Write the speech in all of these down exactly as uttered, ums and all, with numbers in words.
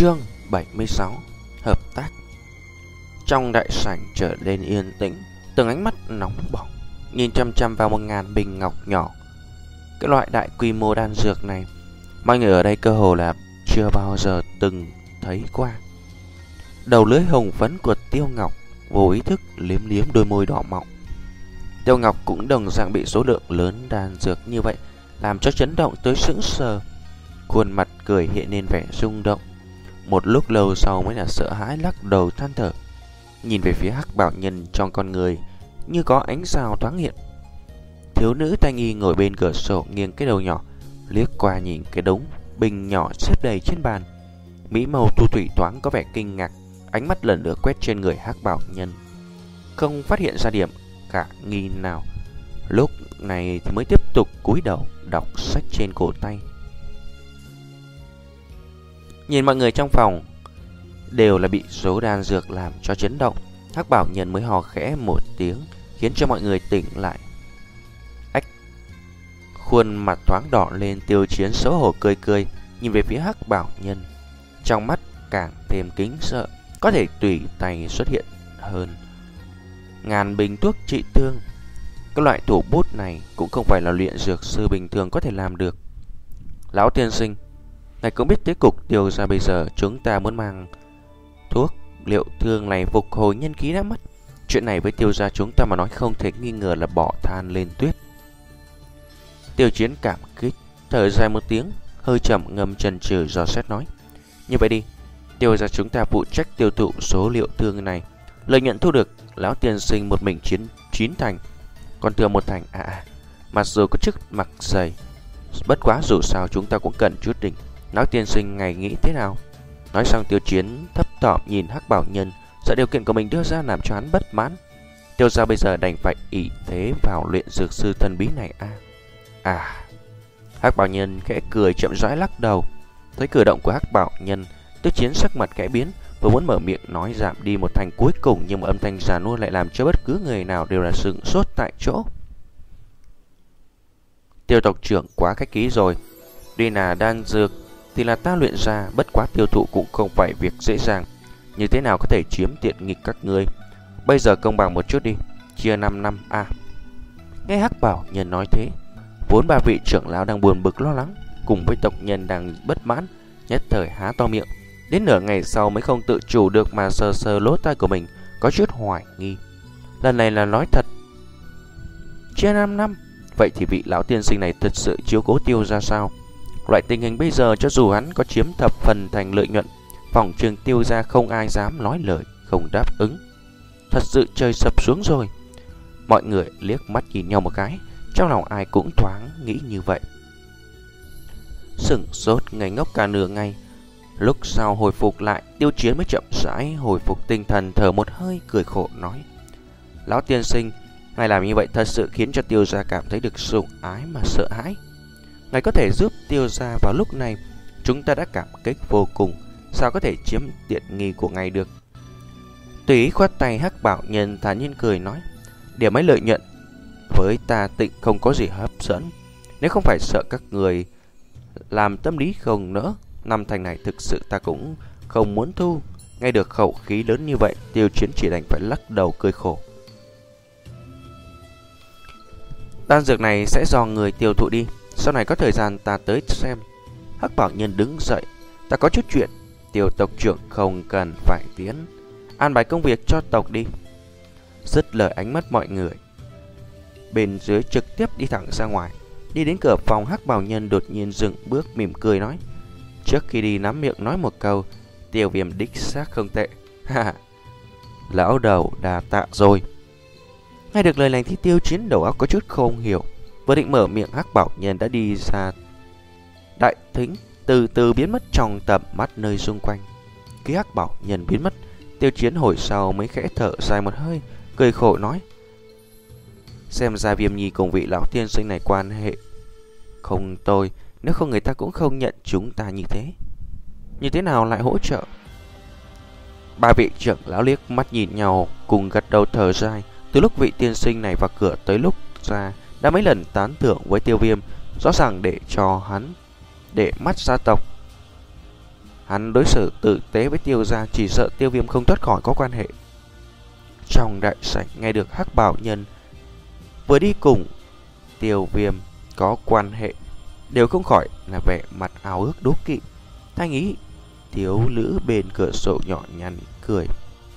Chương bảy mươi sáu. Hợp tác. Trong đại sảnh trở nên yên tĩnh, từng ánh mắt nóng bỏng nhìn chăm chăm vào một ngàn bình ngọc nhỏ. Cái loại đại quy mô đan dược này, mọi người ở đây cơ hồ là chưa bao giờ từng thấy qua. Đầu lưỡi hồng phấn của Tiêu Ngọc vô ý thức liếm liếm đôi môi đỏ mọng. Tiêu Ngọc cũng đồng dạng bị số lượng lớn đan dược như vậy làm cho chấn động tới sững sờ. Khuôn mặt cười hiện lên vẻ rung động. Một lúc lâu sau mới là sợ hãi lắc đầu than thở, nhìn về phía Hắc Bảo Nhân, trong con người như có ánh sao thoáng hiện. Thiếu nữ Thanh Y ngồi bên cửa sổ nghiêng cái đầu nhỏ, liếc qua nhìn cái đống bình nhỏ xếp đầy trên bàn. Mỹ màu thu thủy thoáng có vẻ kinh ngạc, ánh mắt lần nữa quét trên người Hắc Bảo Nhân, không phát hiện ra điểm khả nghi nào. Lúc này thì mới tiếp tục cúi đầu đọc sách trên cổ tay. Nhìn mọi người trong phòng đều là bị số đan dược làm cho chấn động, Hắc Bảo Nhân mới hò khẽ một tiếng, khiến cho mọi người tỉnh lại. Ách! Khuôn mặt thoáng đỏ lên, Tiêu Chiến xấu hổ cười cười, nhìn về phía Hắc Bảo Nhân, trong mắt càng thêm kính sợ. Có thể tùy tay xuất hiện hơn ngàn bình thuốc trị thương. Cái loại thủ bút này cũng không phải là luyện dược sư bình thường có thể làm được. Lão tiên sinh, ngài cũng biết thế cục Tiêu gia bây giờ, chúng ta muốn mang thuốc liệu thương này phục hồi nhân khí đã mất. Chuyện này với Tiêu gia chúng ta mà nói không thể nghi ngờ là bỏ than lên tuyết. Tiêu Chiến cảm kích thở dài một tiếng, hơi chậm ngâm chần chừ dò xét nói: như vậy đi, Tiêu gia chúng ta phụ trách tiêu thụ số liệu thương này, lợi nhuận thu được lão tiên sinh một mình chiến chín thành, còn thừa một thành à, à mặc dù có chức mặc dày, bất quá dù sao chúng ta cũng cần chút đỉnh. Lão tiên sinh ngài nghĩ thế nào? Nói xong, Tiêu Chiến thấp thỏm nhìn Hắc Bảo Nhân, sợ điều kiện của mình đưa ra làm cho hắn bất mãn. Tiêu gia bây giờ đành phải ỷ thế vào luyện dược sư thần bí này à? À. Hắc Bảo Nhân khẽ cười chậm rãi lắc đầu. Thấy cử động của Hắc Bảo Nhân, Tiêu Chiến sắc mặt khẽ biến, vừa muốn mở miệng nói giảm đi một thành cuối cùng, nhưng mà âm thanh già nua lại làm cho bất cứ người nào đều là sửng sốt tại chỗ. Tiêu tộc trưởng quá khách khí rồi, đi là đan dược thì là ta luyện ra, bất quá tiêu thụ cũng không phải việc dễ dàng, như thế nào có thể chiếm tiện nghi các ngươi. Bây giờ công bằng một chút đi, chia năm năm à. Nghe Hắc Bảo Nhân nói thế, vốn ba vị trưởng lão đang buồn bực lo lắng cùng với tộc nhân đang bất mãn, nhất thời há to miệng. Đến nửa ngày sau mới không tự chủ được mà sờ sờ lỗ tai của mình, có chút hoài nghi. Lần này là nói thật chia năm năm, vậy thì vị lão tiên sinh này thật sự chiếu cố Tiêu ra sao? Loại tình hình bây giờ, cho dù hắn có chiếm thập phần thành lợi nhuận, phòng trường Tiêu ra không ai dám nói lời không đáp ứng. Thật sự trời sập xuống rồi. Mọi người liếc mắt nhìn nhau một cái, trong lòng ai cũng thoáng nghĩ như vậy. Sửng sốt ngây ngốc cả nửa ngày, lúc sau hồi phục lại, Tiêu Chiến mới chậm rãi hồi phục tinh thần, thở một hơi cười khổ nói: lão tiên sinh, ngài làm như vậy thật sự khiến cho Tiêu gia cảm thấy được sủng ái mà sợ hãi. Ngài có thể giúp Tiêu gia vào lúc này, chúng ta đã cảm kích vô cùng, sao có thể chiếm tiện nghi của ngài được? Tùy ý khoát tay, Hắc Bảo Nhân thản nhiên cười nói: điểm ấy lợi nhuận với ta tịnh không có gì hấp dẫn, nếu không phải sợ các người làm tâm lý không nỡ, năm thành này thực sự ta cũng không muốn thu. Nghe được khẩu khí lớn như vậy, Tiêu Chiến chỉ đành phải lắc đầu cười khổ. Đan dược này sẽ do người tiêu thụ đi, sau này có thời gian ta tới xem. Hắc Bảo Nhân đứng dậy: ta có chút chuyện, Tiêu tộc trưởng không cần phải tiến, an bài công việc cho tộc đi. Dứt lời, ánh mắt mọi người bên dưới trực tiếp đi thẳng ra ngoài. Đi đến cửa phòng, Hắc Bảo Nhân đột nhiên dừng bước, mỉm cười nói: trước khi đi nắm miệng nói một câu, Tiêu Viêm đích xác không tệ. Ha, lão đầu đà tạ rồi. Nghe được lời này thì Tiêu Chiến đầu óc có chút không hiểu, vừa định mở miệng, Hắc Bảo Nhân đã đi ra đại thính, từ từ biến mất trong tầm mắt nơi xung quanh. Khi Hắc Bảo Nhân biến mất, Tiêu Chiến hồi sau mới khẽ thở dài một hơi, cười khổ nói: xem ra Viêm Nhi cùng vị lão tiên sinh này quan hệ không tồi, nếu không người ta cũng không nhận chúng ta như thế. Như thế nào lại hỗ trợ? Ba vị trưởng lão liếc mắt nhìn nhau, cùng gật đầu thở dài. Từ lúc vị tiên sinh này vào cửa tới lúc ra, đã mấy lần tán thưởng với Tiêu Viêm, rõ ràng để cho hắn để mắt gia tộc. Hắn đối xử tử tế với Tiêu gia, chỉ sợ Tiêu Viêm không thoát khỏi có quan hệ. Trong đại sảnh nghe được Hắc Bảo Nhân vừa đi cùng Tiêu Viêm có quan hệ, đều không khỏi là vẻ mặt ao ước đố kỵ. Thanh ý thiếu nữ bên cửa sổ nhỏ nhắn cười,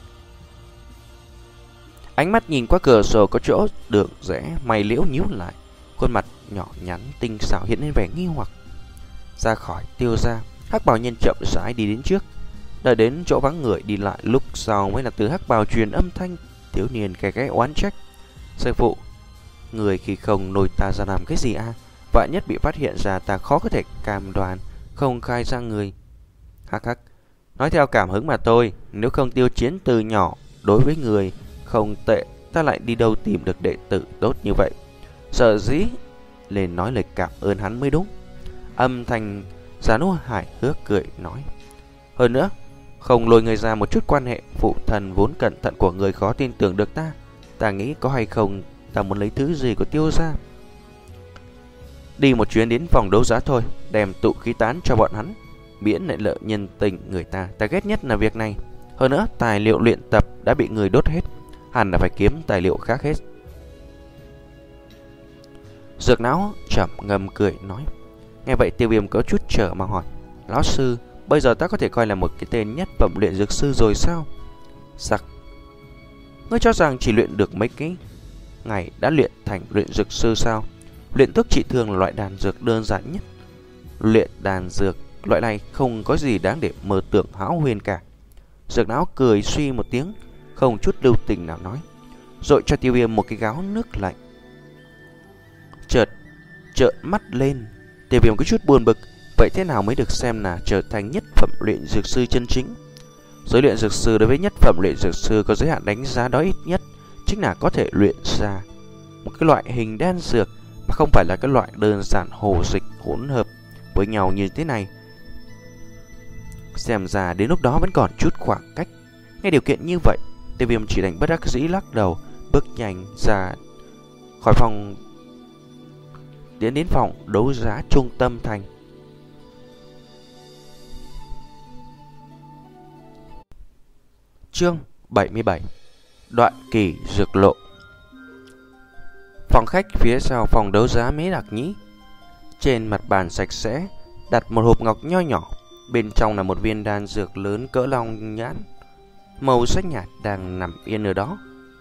ánh mắt nhìn qua cửa sổ có chỗ đường rẽ, mày liễu nhíu lại, khuôn mặt nhỏ nhắn tinh xảo hiện lên vẻ nghi hoặc. Ra khỏi Tiêu gia, Hắc Bảo Nhân chậm rãi đi đến trước, đợi đến chỗ vắng người đi lại, lúc sau mới là từ Hắc Bảo truyền âm thanh. Thiếu niên cái cái oán trách: sư phụ, người khi không nôi ta ra làm cái gì a? À? Vạn nhất bị phát hiện ra, ta khó có thể cam đoan không khai ra người. Hắc hắc, nói theo cảm hứng mà thôi. Nếu không Tiêu Chiến từ nhỏ đối với người không tệ, ta lại đi đâu tìm được đệ tử tốt như vậy. Sợ dĩ lên nói lời cảm ơn hắn mới đúng. Âm thanh già nua hài hước cười nói: hơn nữa, không lôi người ra một chút quan hệ, phụ thần vốn cẩn thận của người khó tin tưởng được ta. Ta nghĩ có hay không, ta muốn lấy thứ gì của Tiêu gia. Đi một chuyến đến phòng đấu giá thôi, đem tụ khí tán cho bọn hắn, miễn lại lợi nhân tình người ta. Ta ghét nhất là việc này. Hơn nữa, tài liệu luyện tập đã bị người đốt hết, hẳn là phải kiếm tài liệu khác hết. Dược não trầm ngâm cười nói. Nghe vậy Tiêu Viêm có chút trở mà hỏi: lão sư, bây giờ ta có thể coi là một cái tên nhất phẩm luyện dược sư rồi sao? Sặc, ngươi cho rằng chỉ luyện được mấy cái ngày đã luyện thành luyện dược sư sao? Luyện thuốc trị thương là loại đan dược đơn giản nhất. Luyện đan dược loại này không có gì đáng để mơ tưởng hão huyền cả. Dược não cười suy một tiếng, không chút lưu tình nào nói, dội cho Tiêu Viêm một cái gáo nước lạnh. Chợt trợn mắt lên, Tiêu Viêm có chút buồn bực. Vậy thế nào mới được xem là trở thành nhất phẩm luyện dược sư chân chính? Giới luyện dược sư đối với nhất phẩm luyện dược sư có giới hạn đánh giá đó, ít nhất chính là có thể luyện ra một cái loại hình đan dược, mà không phải là cái loại đơn giản hồ dịch hỗn hợp với nhau như thế này. Xem ra đến lúc đó vẫn còn chút khoảng cách. Nghe điều kiện như vậy, Tiêu Viêm chỉ đành bất đắc dĩ lắc đầu, bước nhanh ra khỏi phòng, tiến đến phòng đấu giá trung tâm thành. Chương bảy mươi bảy: Đoạn kỳ dược lộ. Phòng khách phía sau phòng đấu giá Mễ Đặc Nhĩ. Trên mặt bàn sạch sẽ đặt một hộp ngọc nho nhỏ, bên trong là một viên đan dược lớn cỡ long nhãn, màu sắc nhạt đang nằm yên ở đó.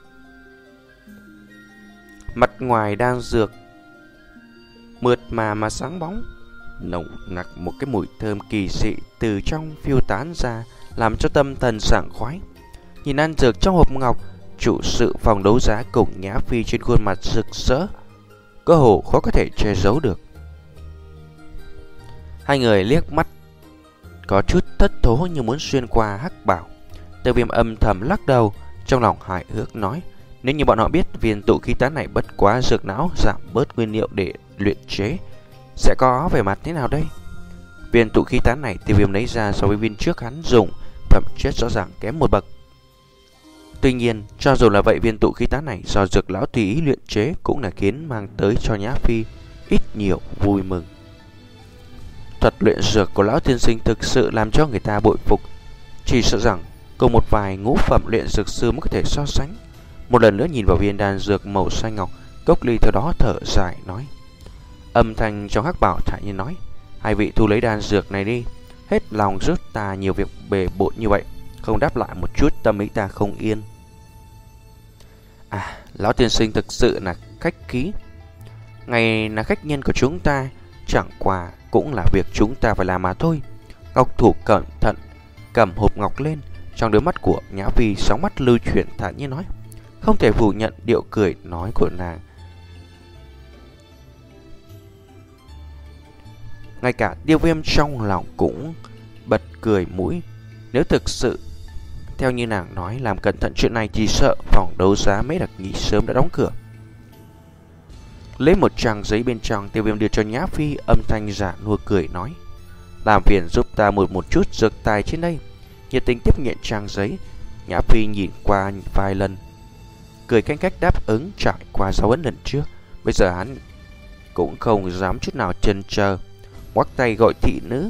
Mặt ngoài đan dược mượt mà mà sáng bóng, nồng nặc một cái mùi thơm kỳ dị từ trong phiêu tán ra, làm cho tâm thần sảng khoái. Nhìn đan dược trong hộp ngọc, chủ sự phòng đấu giá cùng Nhã Phi trên khuôn mặt rực rỡ, cơ hồ khó có thể che giấu được. Hai người liếc mắt có chút thất thố như muốn xuyên qua Hắc Bảo. Tiêu Viêm âm thầm lắc đầu, trong lòng hài hước nói: nếu như bọn họ biết viên tụ khí tán này bất quá dược não giảm bớt nguyên liệu để luyện chế, sẽ có vẻ mặt thế nào đây? Viên tụ khí tán này Tiêu Viêm lấy ra so với viên trước hắn dùng, phẩm chất rõ ràng kém một bậc. Tuy nhiên, cho dù là vậy, viên tụ khí tán này do dược lão tùy ý luyện chế cũng là khiến mang tới cho Nhã Phi ít nhiều vui mừng. Thuật luyện dược của lão tiên sinh thực sự làm cho người ta bội phục, chỉ sợ rằng cùng một vài ngũ phẩm luyện dược sư mới có thể so sánh. Một lần nữa nhìn vào viên đan dược màu xanh ngọc, Cốc Ly theo đó thở dài nói. Âm thanh trong Hắc Bảo thản nhiên nói: hai vị thu lấy đan dược này đi, hết lòng giúp ta nhiều việc bề bộn như vậy, không đáp lại một chút tâm ý ta không yên. À, lão tiên sinh thực sự là khách khí. Ngày là khách nhân của chúng ta, chẳng qua cũng là việc chúng ta phải làm mà thôi. Ngọc thủ cẩn thận cầm hộp ngọc lên, trong đôi mắt của Nhã Phi sóng mắt lưu chuyển thản nhiên nói. Không thể phủ nhận điệu cười nói của nàng. Ngay cả Tiêu Viêm trong lòng cũng bật cười mũi. Nếu thực sự theo như nàng nói làm cẩn thận chuyện này, chỉ sợ phòng đấu giá Mễ Đặc Nhĩ sớm đã đóng cửa. Lấy một trang giấy bên trong, Tiêu Viêm đưa cho Nhã Phi, âm thanh giả nua cười nói. Làm phiền giúp ta một một chút dược tài trên đây. Nhiệt tình tiếp nhận trang giấy, Nhã Phi nhìn qua vài lần, cười canh cách đáp ứng. Trải qua dấu ấn lần trước, bây giờ hắn cũng không dám chút nào chần chờ, ngoắc tay gọi thị nữ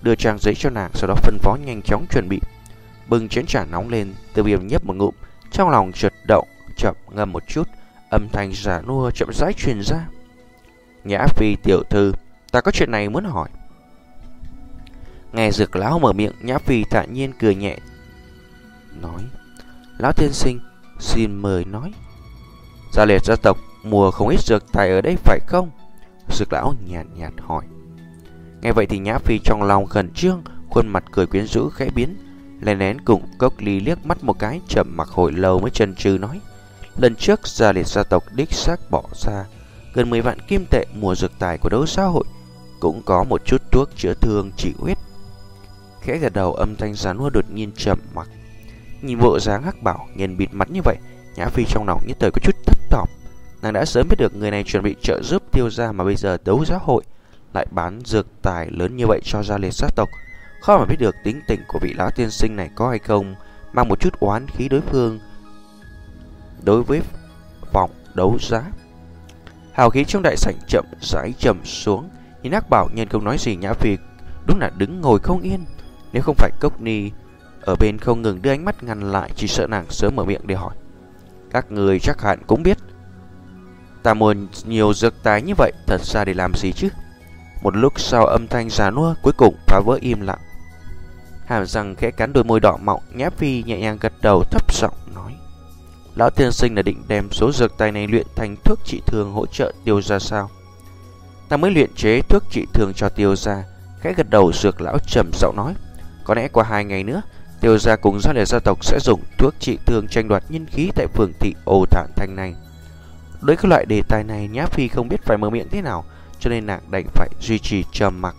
đưa trang giấy cho nàng, sau đó phân phó nhanh chóng chuẩn bị. Bưng chén trà nóng lên, Tiêu Viêm nhấp một ngụm, trong lòng chợt động, chậm ngâm một chút, âm thanh già nua chậm rãi truyền ra. Nhã Phi tiểu thư, ta có chuyện này muốn hỏi. Nghe Dược lão mở miệng, Nhã Phi thản nhiên cười nhẹ, nói: Lão tiên sinh, xin mời nói. Gia Liệt gia tộc mua không ít dược tài ở đây phải không? Dược lão nhàn nhạt, nhạt hỏi. Nghe vậy thì Nhã Phi trong lòng khẩn trương, khuôn mặt cười quyến rũ khẽ biến, lén lén cùng Cốc Ly liếc mắt một cái, trầm mặc hồi lâu mới chần chừ nói: Lần trước Gia Liệt gia tộc đích xác bỏ ra gần mười vạn kim tệ mua dược tài của đấu xã hội, cũng có một chút thuốc chữa thương trị huyết. Khẽ gật đầu, âm thanh giàn mua đột nhiên trầm mặc. Nhìn bộ dáng Hắc Bảo nghiền bịt mặt như vậy, Nhã Phi trong lòng nhất thời có chút thấp thỏm. Nàng đã sớm biết được người này chuẩn bị trợ giúp Tiêu gia, mà bây giờ đấu giá hội lại bán dược tài lớn như vậy cho Gia Liệt gia tộc, khó mà biết được tính tình của vị lão tiên sinh này có hay không mang một chút oán khí đối phương đối với vòng đấu giá. Hào khí trong đại sảnh chậm rãi trầm xuống, nhìn Hắc Bảo nhân không nói gì, Nhã Phi đúng là đứng ngồi không yên. Nếu không phải Cốc Ni ở bên không ngừng đưa ánh mắt ngăn lại, chỉ sợ nàng sớm mở miệng để hỏi. Các người chắc hẳn cũng biết ta muốn nhiều dược tài như vậy thật ra để làm gì chứ? Một lúc sau, âm thanh già nua cuối cùng phá vỡ im lặng. Hàm răng khẽ cắn đôi môi đỏ mọng, Nhã Phi nhẹ nhàng gật đầu, thấp giọng nói: Lão tiên sinh là định đem số dược tài này luyện thành thuốc trị thương hỗ trợ Tiêu gia sao? Ta mới luyện chế thuốc trị thương cho Tiêu gia. Khẽ gật đầu, Dược lão trầm giọng nói: Có lẽ qua hai ngày nữa, Tiêu gia cùng Gia Liệt gia tộc sẽ dùng thuốc trị thương tranh đoạt nhân khí tại phường thị Ô Thản Thành này. Đối với loại đề tài này, Nhã Phi không biết phải mở miệng thế nào, cho nên nàng đành phải duy trì trầm mặc.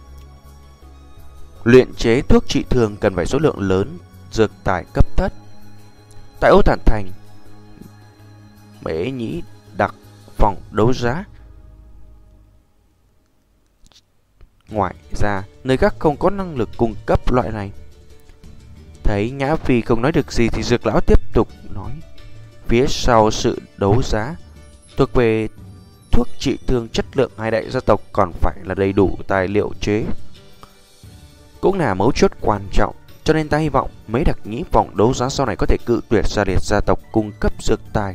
Luyện chế thuốc trị thương cần phải số lượng lớn dược tài cấp thấp. Tại Ô Thản Thành, Mễ Nhĩ đặc phòng đấu giá. Ngoài ra, nơi khác không có năng lực cung cấp loại này. Thấy Nhã Phi không nói được gì thì Dược lão tiếp tục nói: Phía sau sự đấu giá thuộc về thuốc trị thương chất lượng, hai đại gia tộc còn phải là đầy đủ tài liệu chế, cũng là mấu chốt quan trọng. Cho nên ta hy vọng mấy đặc nhĩ phòng đấu giá sau này có thể cự tuyệt Gia Liệt gia tộc cung cấp dược tài.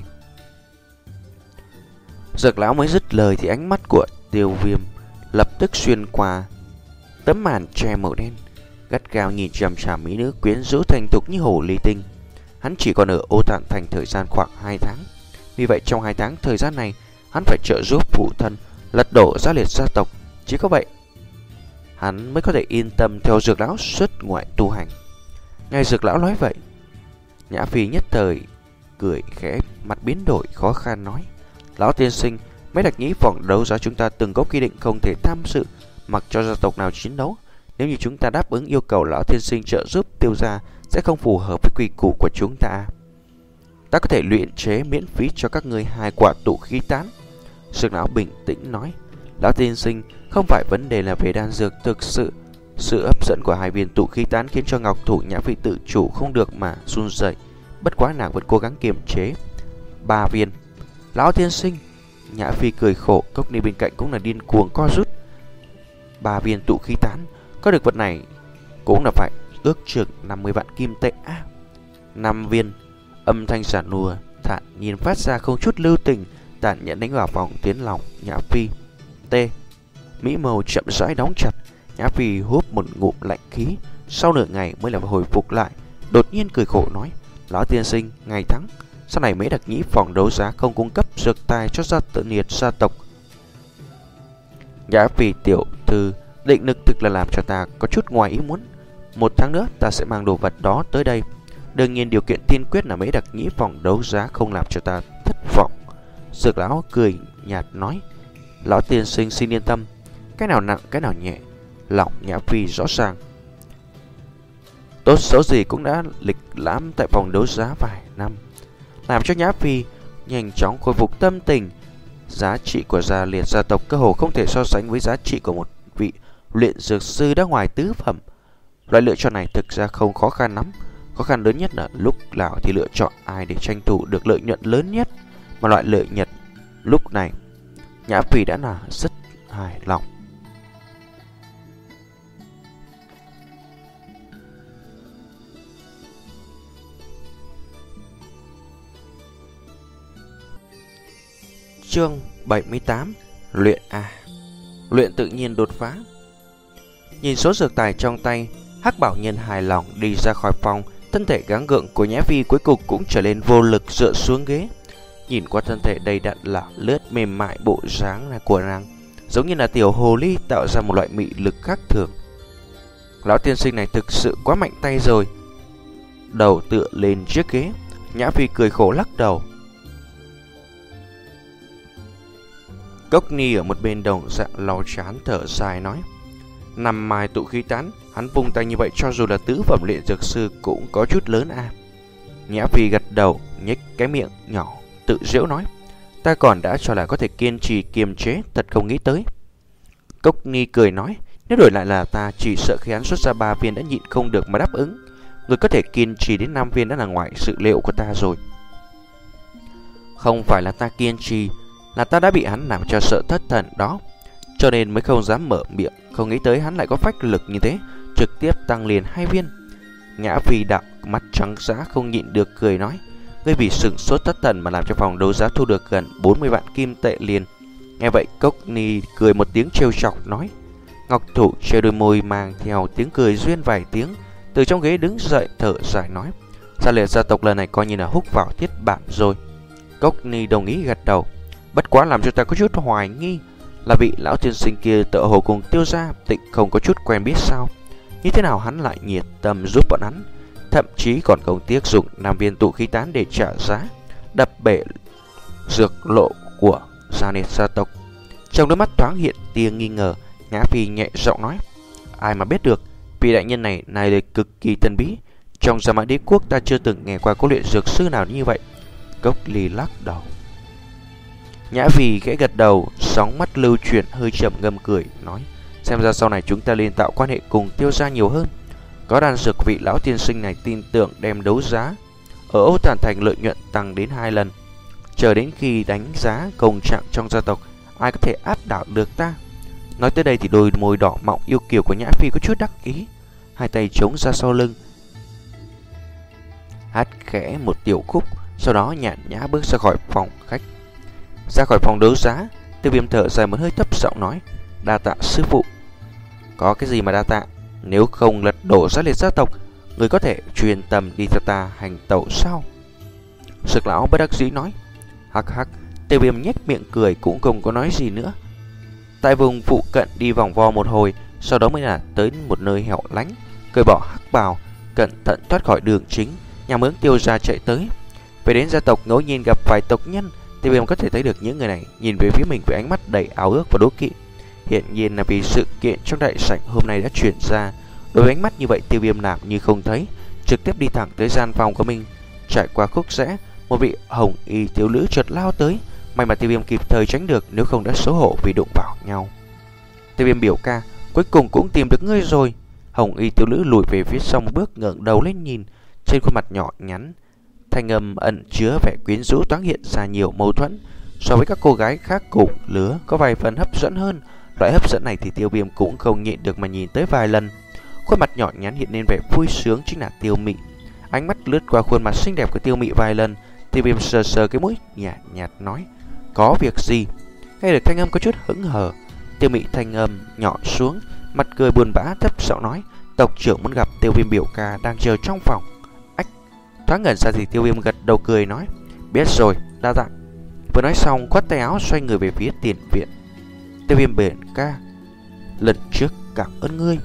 Dược lão mới dứt lời thì ánh mắt của Tiêu Viêm lập tức xuyên qua tấm màn che màu đen, gắt gao nhìn chằm chằm mỹ nữ quyến rũ thành thục như hồ ly tinh. Hắn chỉ còn ở Ô Thản Thành thời gian khoảng hai tháng, vì vậy trong hai tháng thời gian này hắn phải trợ giúp phụ thân lật đổ Gia Liệt gia tộc. Chỉ có vậy hắn mới có thể yên tâm theo Dược lão xuất ngoại tu hành. Nghe Dược lão nói vậy, Nhã Phi nhất thời cười khẽ, mặt biến đổi khó khăn nói: Lão tiên sinh, mấy đặc nhĩ phòng đấu giá chúng ta từng có quy định không thể tham dự mặc cho gia tộc nào chiến đấu. Nếu như chúng ta đáp ứng yêu cầu lão tiên sinh trợ giúp Tiêu gia, sẽ không phù hợp với quy củ của chúng ta. Ta có thể luyện chế miễn phí cho các ngươi hai quả tụ khí tán. Dược lão bình tĩnh nói: Lão tiên sinh, không phải vấn đề là về đan dược, thực sự sự hấp dẫn của hai viên tụ khí tán khiến cho ngọc thủ Nhã Phi tự chủ không được mà run rẩy. Bất quá nàng vẫn cố gắng kiềm chế. Ba viên. Lão tiên sinh, Nhã Phi cười khổ, Cốc Ni bên cạnh cũng là điên cuồng co rút. Ba viên tụ khí tán, có được vật này cũng là phải ước chừng năm mươi vạn kim tệ. À, năm viên. Âm thanh giản nùa thản nhiên phát ra không chút lưu tình, tàn nhẫn đánh vào vòng tiến lòng Nhã Phi. T. Mỹ màu chậm rãi đóng chặt. Nhã Phi hút một ngụm lạnh khí, sau nửa ngày mới là hồi phục lại, đột nhiên cười khổ nói: Lão tiên sinh, ngày thắng, sau này mấy đặc nhĩ phòng đấu giá không cung cấp dược tài cho Gia Liệt gia tộc. Nhã Phi tiểu thư, định lực thực là làm cho ta có chút ngoài ý muốn. Một tháng nữa ta sẽ mang đồ vật đó tới đây. Đương nhiên điều kiện tiên quyết là mấy đặc nhĩ phòng đấu giá không làm cho ta thất vọng. Dược lão cười nhạt nói: Lão tiên sinh xin yên tâm, cái nào nặng cái nào nhẹ, lòng Nhã Phi rõ ràng. Tốt xấu gì cũng đã lịch lãm tại phòng đấu giá vài năm, làm cho Nhã Phi nhanh chóng khôi phục tâm tình. Giá trị của Gia Liệt gia tộc cơ hồ không thể so sánh với giá trị của một vị luyện dược sư đã ngoài tứ phẩm. Loại lựa chọn này thực ra không khó khăn lắm. Khó khăn lớn nhất là lúc nào thì lựa chọn ai để tranh thủ được lợi nhuận lớn nhất. Mà loại lợi nhuận lúc này Nhã Phi đã là rất hài lòng. Chương bảy mươi tám. Luyện à Luyện tự nhiên đột phá. Nhìn số dược tài trong tay, Hắc Bảo Nhân hài lòng đi ra khỏi phòng. Thân thể gắng gượng của Nhã Phi cuối cùng cũng trở nên vô lực dựa xuống ghế. Nhìn qua thân thể đầy đặn là lướt mềm mại bộ dáng của nàng, giống như là tiểu hồ ly tạo ra một loại mị lực khác thường. Lão tiên sinh này thực sự quá mạnh tay rồi. Đầu tựa lên chiếc ghế, Nhã Phi cười khổ lắc đầu. Cốc Ni ở một bên đồng dạng lau chán thở dài nói: Năm mai tụ khí tán, hắn vung tay như vậy cho dù là tứ phẩm luyện dược sư cũng có chút lớn à. Nhã Phi gật đầu, nhếch cái miệng nhỏ, tự giễu nói: Ta còn đã cho là có thể kiên trì kiềm chế, thật không nghĩ tới. Cốc Ni cười nói: Nếu đổi lại là ta, chỉ sợ khi hắn xuất ra ba viên đã nhịn không được mà đáp ứng. Người có thể kiên trì đến năm viên đã là ngoài sự liệu của ta rồi. Không phải là ta kiên trì, là ta đã bị hắn làm cho sợ thất thần đó, cho nên mới không dám mở miệng. Không nghĩ tới hắn lại có phách lực như thế, trực tiếp tăng liền hai viên. Nhã Phi đạo mắt trắng dã không nhịn được cười nói: Ngươi vì sừng sốt thất thần mà làm cho phòng đấu giá thu được gần bốn mươi vạn kim tệ liền. Nghe vậy Cốc Ni cười một tiếng trêu chọc nói: Ngọc Thủ treo đôi môi mang theo tiếng cười duyên vài tiếng, từ trong ghế đứng dậy thở dài nói: Gia liệt gia tộc lần này coi như là húc vào thiết bản rồi. Cốc Ni đồng ý gật đầu. Bất quá làm cho ta có chút hoài nghi là vị lão tiên sinh kia tựa hồ cùng Tiêu gia Tịnh không có chút quen biết sao? Như thế nào hắn lại nhiệt tâm giúp bọn hắn, thậm chí còn không tiếc dùng năm viên tụ khí tán để trả giá, đập bể dược lộ của gia liệt gia tộc. Trong đôi mắt thoáng hiện tia nghi ngờ, Nhã Phi nhẹ giọng nói: Ai mà biết được, vị đại nhân này này lời cực kỳ thần bí. Trong Gia Mã Đế quốc ta chưa từng nghe qua có luyện dược sư nào như vậy. Cốc Ly lắc đầu. Nhã Phi khẽ gật đầu, sóng mắt lưu chuyển hơi chậm ngâm cười nói: Xem ra sau này chúng ta nên tạo quan hệ cùng Tiêu gia nhiều hơn. Có đan dược vị lão tiên sinh này tin tưởng đem đấu giá ở Âu Tản Thành lợi nhuận tăng đến hai lần. Chờ đến khi đánh giá công trạng trong gia tộc, ai có thể áp đảo được ta? Nói tới đây thì đôi môi đỏ mọng yêu kiều của Nhã Phi có chút đắc ý, hai tay chống ra sau lưng, hát khẽ một tiểu khúc, sau đó nhàn nhã bước ra khỏi phòng khách. Ra khỏi phòng đấu giá, Tiêu Viêm thở dài một hơi thấp giọng nói: Đa tạ sư phụ. Có cái gì mà đa tạ, nếu không lật đổ Gia liệt gia tộc, người có thể truyền tâm đi theo ta hành tẩu sao? Sực lão bất đắc dĩ nói. Hắc hắc. Tiêu Viêm nhếch miệng cười cũng không có nói gì nữa. Tại vùng phụ cận đi vòng vo một hồi, sau đó mới là tới một nơi hẻo lánh, cởi bỏ hắc bào, cẩn thận thoát khỏi đường chính, nhằm hướng Tiêu gia chạy tới. Về đến gia tộc, ngẫu nhiên gặp vài tộc nhân, Tiêu Viêm có thể thấy được những người này nhìn về phía mình với ánh mắt đầy ao ước và đố kỵ. Hiện nhiên là vì sự kiện trong đại sảnh hôm nay đã chuyển ra. Đối với ánh mắt như vậy, Tiêu Viêm làm như không thấy, trực tiếp đi thẳng tới gian phòng của mình. Trải qua khúc rẽ, một vị hồng y thiếu nữ chợt lao tới. May mà Tiêu Viêm kịp thời tránh được, nếu không đã xấu hổ vì đụng vào nhau. Tiêu Viêm biểu ca, cuối cùng cũng tìm được ngươi rồi. Hồng y thiếu nữ lùi về phía sau một bước, ngẩng đầu lên nhìn. Trên khuôn mặt nhỏ nhắn, thanh âm ẩn chứa vẻ quyến rũ thoáng hiện ra nhiều mâu thuẫn. So với các cô gái khác cùng lứa, có vài phần hấp dẫn hơn. Loại hấp dẫn này thì Tiêu Viêm cũng không nhịn được mà nhìn tới vài lần. Khuôn mặt nhỏ nhắn hiện lên vẻ vui sướng chính là Tiêu Mị. Ánh mắt lướt qua khuôn mặt xinh đẹp của Tiêu Mị vài lần, Tiêu Viêm sờ sờ cái mũi, nhạt nhạt nói: Có việc gì? Nghe được thanh âm có chút hững hờ, Tiêu Mị thanh âm nhỏ xuống, mặt cười buồn bã thấp giọng nói: Tộc trưởng muốn gặp Tiêu Viêm biểu ca, đang chờ trong phòng. Ách. Thoáng ngẩn ra thì Tiêu Viêm gật đầu cười nói: Biết rồi, đa tạ. Vừa nói xong, khoát tay áo xoay người về phía tiền viện. Tiêu Viêm biểu ca, lần trước cảm ơn ngươi.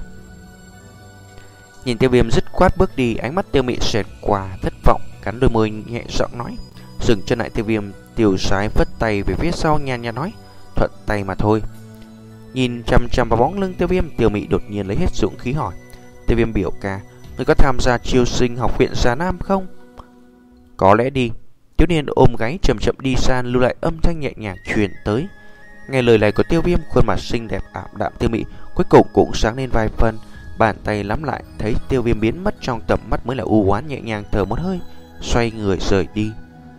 Nhìn Tiêu Viêm dứt khoát bước đi, ánh mắt Tiêu Mị xẹt qua thất vọng, cắn đôi môi nhẹ giọng nói. Dừng chân lại, Tiêu Viêm tiêu sái phất tay về phía sau, nhàn nhạt nói: Thuận tay mà thôi. Nhìn chằm chằm vào bóng lưng Tiêu Viêm, Tiêu Mị đột nhiên lấy hết dũng khí hỏi: Tiêu Viêm biểu ca, ngươi có tham gia chiêu sinh học viện Già Nam không? Có lẽ đi. Thiếu niên ôm gáy chậm chậm đi xa, lưu lại âm thanh nhẹ nhàng truyền tới. Nghe lời này của Tiêu Viêm, khuôn mặt xinh đẹp ảm đạm Tiêu Mị cuối cùng cũng sáng lên vài phần. Bàn tay nắm lại, thấy Tiêu Viêm biến mất trong tầm mắt mới là u uất, nhẹ nhàng thở một hơi, xoay người rời đi.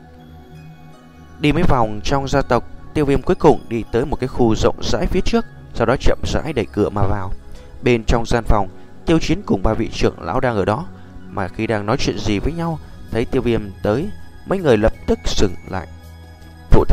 Đi mấy vòng trong gia tộc, Tiêu Viêm cuối cùng đi tới một cái khu rộng rãi phía trước, sau đó chậm rãi đẩy cửa mà vào. Bên trong gian phòng, Tiêu Chiến cùng ba vị trưởng lão đang ở đó, mà khi đang nói chuyện gì với nhau, thấy Tiêu Viêm tới, mấy người lập tức dừng lại. Phụ thân,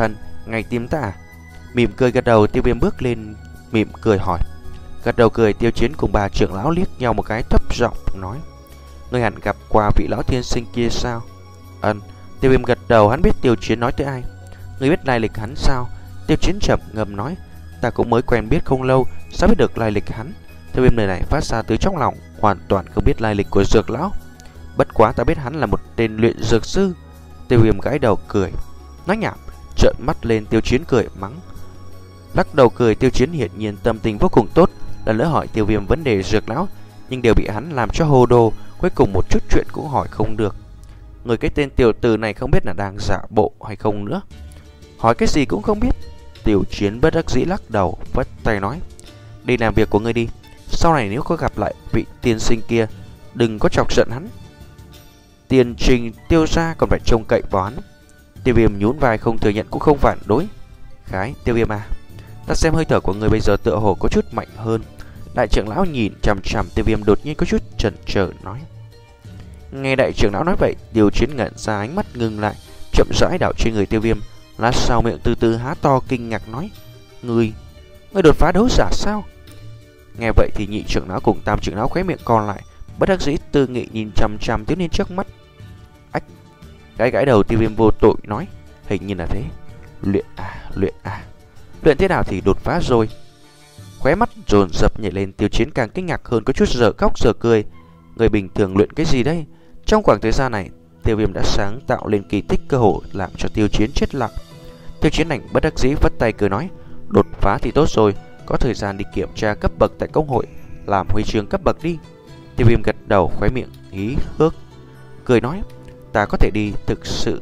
Ngày tìm ta à? Mỉm cười gật đầu, Tiêu Viêm bước lên mỉm cười hỏi. Gật đầu cười, Tiêu Chiến cùng bà trưởng lão liếc nhau một cái, thấp giọng nói: Ngươi hẳn gặp qua vị lão tiên sinh kia sao? Ân. Tiêu Viêm gật đầu, hắn biết Tiêu Chiến nói tới ai. Ngươi biết lai lịch hắn sao? Tiêu Chiến chậm ngầm nói: Ta cũng mới quen biết không lâu, sao biết được lai lịch hắn? Tiêu Viêm lời này phát ra từ trong lòng, hoàn toàn không biết lai lịch của dược lão. Bất quá ta biết hắn là một tên luyện dược sư. Tiêu Viêm gãi đầu cười. Nói nhảm. Trợn mắt lên, Tiêu Chiến cười mắng. Lắc đầu cười, Tiêu Chiến hiển nhiên tâm tình vô cùng tốt, lần nữa hỏi Tiêu Viêm vấn đề dược lão, nhưng đều bị hắn làm cho hồ đồ, cuối cùng một chút chuyện cũng hỏi không được. Người cái tên tiểu tử này không biết là đang giả bộ hay không nữa. Hỏi cái gì cũng không biết. Tiêu Chiến bất đắc dĩ lắc đầu, vất tay nói: Đi làm việc của ngươi đi, sau này nếu có gặp lại vị tiên sinh kia, đừng có chọc giận hắn. Tiền trình Tiêu gia còn phải trông cậy vào hắn. Tiêu Viêm nhún vai không thừa nhận cũng không phản đối. Khái, Tiêu Viêm à, ta xem hơi thở của người bây giờ tựa hồ có chút mạnh hơn. Đại trưởng lão nhìn chằm chằm Tiêu Viêm, đột nhiên có chút chần chờ nói. Nghe đại trưởng lão nói vậy, Tiêu Chiến ngẩn ra, ánh mắt ngưng lại, chậm rãi đảo trên người Tiêu Viêm, lát sau miệng từ từ há to kinh ngạc nói: Ngươi, ngươi đột phá đấu giả sao? Nghe vậy thì nhị trưởng lão cùng tam trưởng lão khóe miệng còn lại, bất đắc dĩ tư nghị nhìn chằm chằm thiếu niên trước mắt. Ách, gãi gãi đầu, Tiêu Viêm vô tội nói: Hình như là thế. Luyện à, luyện à, luyện thế nào thì đột phá rồi? Khóe mắt dồn dập nhảy lên, Tiêu Chiến càng kinh ngạc hơn, có chút giờ khóc giờ cười. Người bình thường luyện cái gì đây? Trong khoảng thời gian này, Tiêu Viêm đã sáng tạo lên kỳ tích cơ hội làm cho Tiêu Chiến chết lặng. Tiêu Chiến ảnh bất đắc dĩ vất tay cười nói: Đột phá thì tốt rồi, có thời gian đi kiểm tra cấp bậc tại công hội, làm huy chương cấp bậc đi. Tiêu Viêm gật đầu, khóe miệng hí hước cười nói: Ta có thể đi, thực sự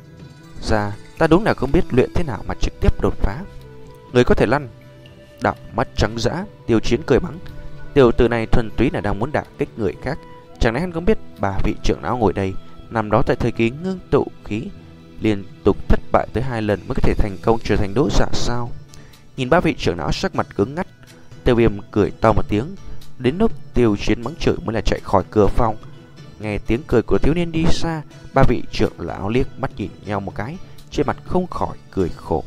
ra ta đúng là không biết luyện thế nào mà trực tiếp đột phá. Người có thể lăn. Đạo mắt trắng dã, Tiêu Chiến cười mắng: Tiểu tử này thuần túy là đang muốn đả kích người khác. Chẳng lẽ hắn không biết bà vị trưởng lão ngồi đây năm đó tại thời kỳ ngưng tụ khí liên tục thất bại tới hai lần mới có thể thành công trở thành đấu giả sao? Nhìn ba vị trưởng lão sắc mặt cứng ngắt, Tiêu Viêm cười to một tiếng. Đến lúc Tiêu Chiến mắng chửi mới là chạy khỏi cửa phòng. Nghe tiếng cười của thiếu niên đi xa, ba vị trưởng lão liếc mắt nhìn nhau một cái, trên mặt không khỏi cười khổ.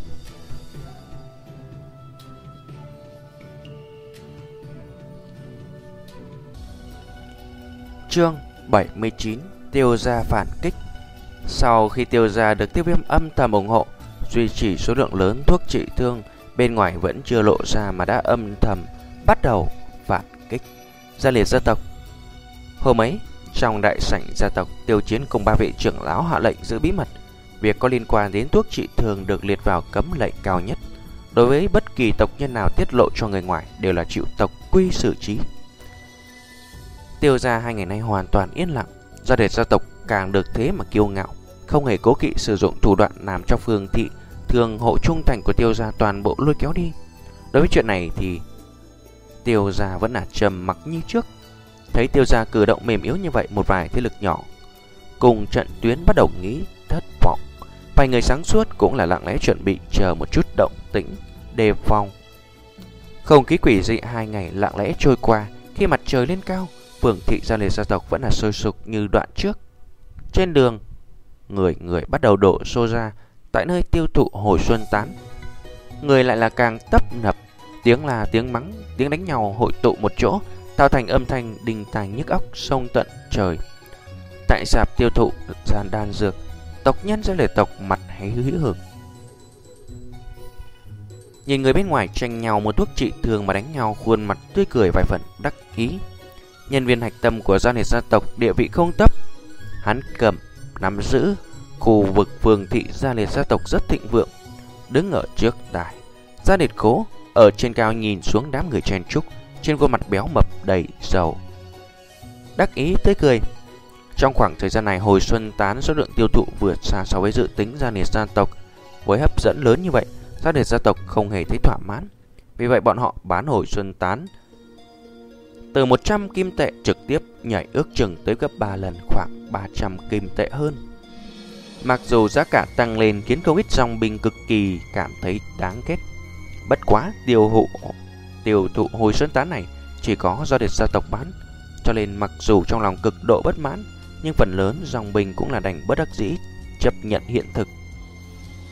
Chương bảy mươi chín: Tiêu gia phản kích. Sau khi Tiêu gia được Tiêu Viêm âm thầm ủng hộ, duy trì số lượng lớn thuốc trị thương, bên ngoài vẫn chưa lộ ra mà đã âm thầm bắt đầu phản kích gia liệt gia tộc. Hôm ấy, trong đại sảnh gia tộc, Tiêu Chiến cùng ba vị trưởng lão hạ lệnh giữ bí mật. Việc có liên quan đến thuốc trị thương được liệt vào cấm lệnh cao nhất. Đối với bất kỳ tộc nhân nào tiết lộ cho người ngoài đều là chịu tộc quy xử trí. Tiêu gia hai ngày nay hoàn toàn yên lặng, gia liệt gia tộc càng được thế mà kiêu ngạo, không hề cố kỵ sử dụng thủ đoạn làm cho Phương thị thường hộ trung thành của Tiêu gia toàn bộ lôi kéo đi. Đối với chuyện này thì Tiêu gia vẫn là trầm mặc như trước. Thấy Tiêu gia cử động mềm yếu như vậy, một vài thế lực nhỏ cùng trận tuyến bắt đầu nghĩ thất vọng. Vài người sáng suốt cũng là lặng lẽ chuẩn bị chờ một chút động tĩnh, đề phòng. Không khí quỷ dị hai ngày lặng lẽ trôi qua. Khi mặt trời lên cao, Phương thị gia liệt gia tộc vẫn là sôi sục như đoạn trước. Trên đường, người người bắt đầu đổ xô ra tại nơi tiêu thụ hồi xuân tán. Người lại là càng tấp nập, tiếng là tiếng mắng, tiếng đánh nhau hội tụ một chỗ, tạo thành âm thanh đình tài nhức óc sông tận trời. Tại sạp tiêu thụ gian đan dược, tộc nhân gia liệt tộc mặt hay hữu hưởng. Nhìn người bên ngoài tranh nhau một thuốc trị thương mà đánh nhau, khuôn mặt tươi cười vài phần đắc ý. Nhân viên hạch tâm của gia liệt gia tộc địa vị không thấp, hắn cầm nắm giữ khu vực Phương thị gia liệt gia tộc rất thịnh vượng, đứng ở trước đài gia liệt cố, ở trên cao nhìn xuống đám người chen chúc, trên khuôn mặt béo mập đầy dầu đắc ý tươi cười. Trong khoảng thời gian này, hồi xuân tán số lượng tiêu thụ vượt xa so với dự tính gia liệt gia tộc. Với hấp dẫn lớn như vậy, gia liệt gia tộc không hề thấy thỏa mãn. Vì vậy bọn họ bán hồi xuân tán từ một trăm kim tệ trực tiếp nhảy ước chừng tới gấp ba lần, khoảng ba trăm kim tệ hơn. Mặc dù giá cả tăng lên khiến không ít dòng binh cực kỳ cảm thấy đáng ghét. Bất quá tiêu thụ tiêu thụ hồi xuân tán này chỉ có do liệt gia tộc bán, cho nên mặc dù trong lòng cực độ bất mãn, nhưng phần lớn dòng binh cũng là đành bất đắc dĩ chấp nhận hiện thực.